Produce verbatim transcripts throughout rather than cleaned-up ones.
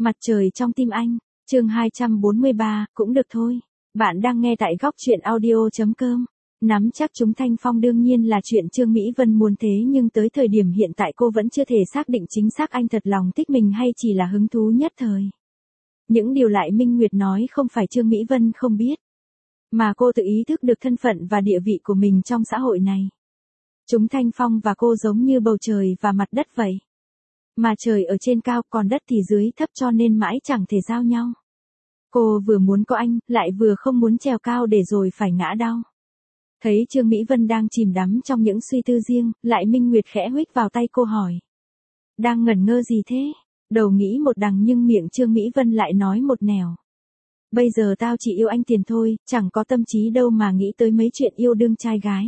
Mặt trời trong tim anh, chương hai trăm bốn mươi ba, cũng được thôi. Bạn đang nghe tại góc truyện audio.com. Nắm chắc chúng Thanh Phong đương nhiên là chuyện Trương Mỹ Vân muốn thế, nhưng tới thời điểm hiện tại cô vẫn chưa thể xác định chính xác anh thật lòng thích mình hay chỉ là hứng thú nhất thời. Những điều Lại Minh Nguyệt nói không phải Trương Mỹ Vân không biết, mà cô tự ý thức được thân phận và địa vị của mình trong xã hội này. Chúng Thanh Phong và cô giống như bầu trời và mặt đất vậy. Mà trời ở trên cao còn đất thì dưới thấp, cho nên mãi chẳng thể giao nhau. Cô vừa muốn có anh, lại vừa không muốn trèo cao để rồi phải ngã đau. Thấy Trương Mỹ Vân đang chìm đắm trong những suy tư riêng, Lại Minh Nguyệt khẽ huých vào tay cô hỏi. Đang ngẩn ngơ gì thế? Đầu nghĩ một đằng nhưng miệng Trương Mỹ Vân lại nói một nẻo. Bây giờ tao chỉ yêu anh tiền thôi, chẳng có tâm trí đâu mà nghĩ tới mấy chuyện yêu đương trai gái.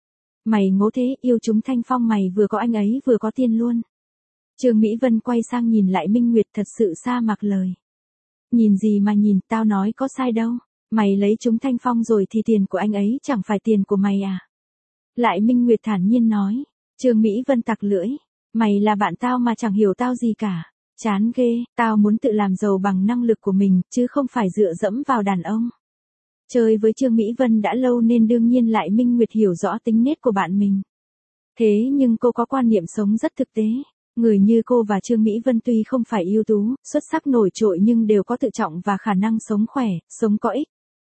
Mày ngố thế, yêu chúng Thanh Phong mày vừa có anh ấy vừa có tiền luôn. Trương Mỹ Vân quay sang nhìn Lại Minh Nguyệt thật sự xa mặc lời. Nhìn gì mà nhìn, tao nói có sai đâu. Mày lấy chúng Thanh Phong rồi thì tiền của anh ấy chẳng phải tiền của mày à? Lại Minh Nguyệt thản nhiên nói. Trương Mỹ Vân tặc lưỡi. Mày là bạn tao mà chẳng hiểu tao gì cả. Chán ghê, tao muốn tự làm giàu bằng năng lực của mình, chứ không phải dựa dẫm vào đàn ông. Chơi với Trương Mỹ Vân đã lâu nên đương nhiên Lại Minh Nguyệt hiểu rõ tính nết của bạn mình. Thế nhưng cô có quan niệm sống rất thực tế. Người như cô và Trương Mỹ Vân tuy không phải ưu tú, xuất sắc nổi trội nhưng đều có tự trọng và khả năng sống khỏe, sống có ích.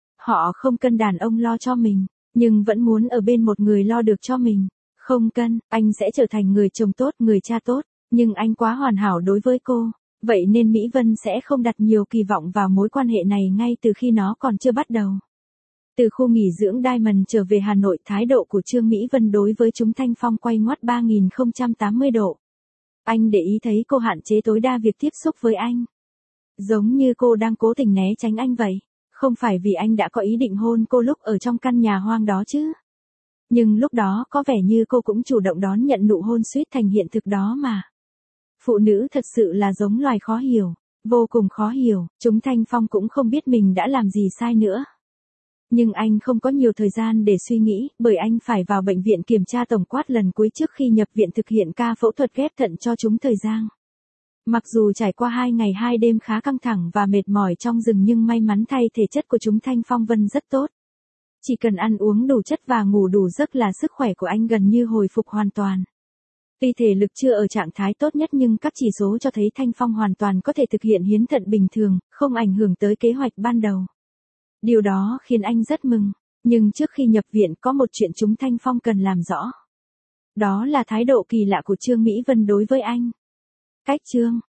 Họ không cần đàn ông lo cho mình, nhưng vẫn muốn ở bên một người lo được cho mình. Không cần, anh sẽ trở thành người chồng tốt, người cha tốt, nhưng anh quá hoàn hảo đối với cô. Vậy nên Mỹ Vân sẽ không đặt nhiều kỳ vọng vào mối quan hệ này ngay từ khi nó còn chưa bắt đầu. Từ khu nghỉ dưỡng Diamond trở về Hà Nội, thái độ của Trương Mỹ Vân đối với chúng Thanh Phong quay ngoắt ba nghìn không trăm tám mươi độ. Anh để ý thấy cô hạn chế tối đa việc tiếp xúc với anh. Giống như cô đang cố tình né tránh anh vậy. Không phải vì anh đã có ý định hôn cô lúc ở trong căn nhà hoang đó chứ. Nhưng lúc đó có vẻ như cô cũng chủ động đón nhận nụ hôn suýt thành hiện thực đó mà. Phụ nữ thật sự là giống loài khó hiểu, vô cùng khó hiểu. Chúng Thanh Phong cũng không biết mình đã làm gì sai nữa. Nhưng anh không có nhiều thời gian để suy nghĩ, bởi anh phải vào bệnh viện kiểm tra tổng quát lần cuối trước khi nhập viện thực hiện ca phẫu thuật ghép thận cho chúng Thời Giang. Mặc dù trải qua hai ngày hai đêm khá căng thẳng và mệt mỏi trong rừng, nhưng may mắn thay thể chất của chúng Thanh Phong Vân rất tốt. Chỉ cần ăn uống đủ chất và ngủ đủ giấc là sức khỏe của anh gần như hồi phục hoàn toàn. Tuy thể lực chưa ở trạng thái tốt nhất nhưng các chỉ số cho thấy Thanh Phong hoàn toàn có thể thực hiện hiến thận bình thường, không ảnh hưởng tới kế hoạch ban đầu. Điều đó khiến anh rất mừng, nhưng trước khi nhập viện có một chuyện chúng Thanh Phong cần làm rõ. Đó là thái độ kỳ lạ của Trương Mỹ Vân đối với anh. Cách Trương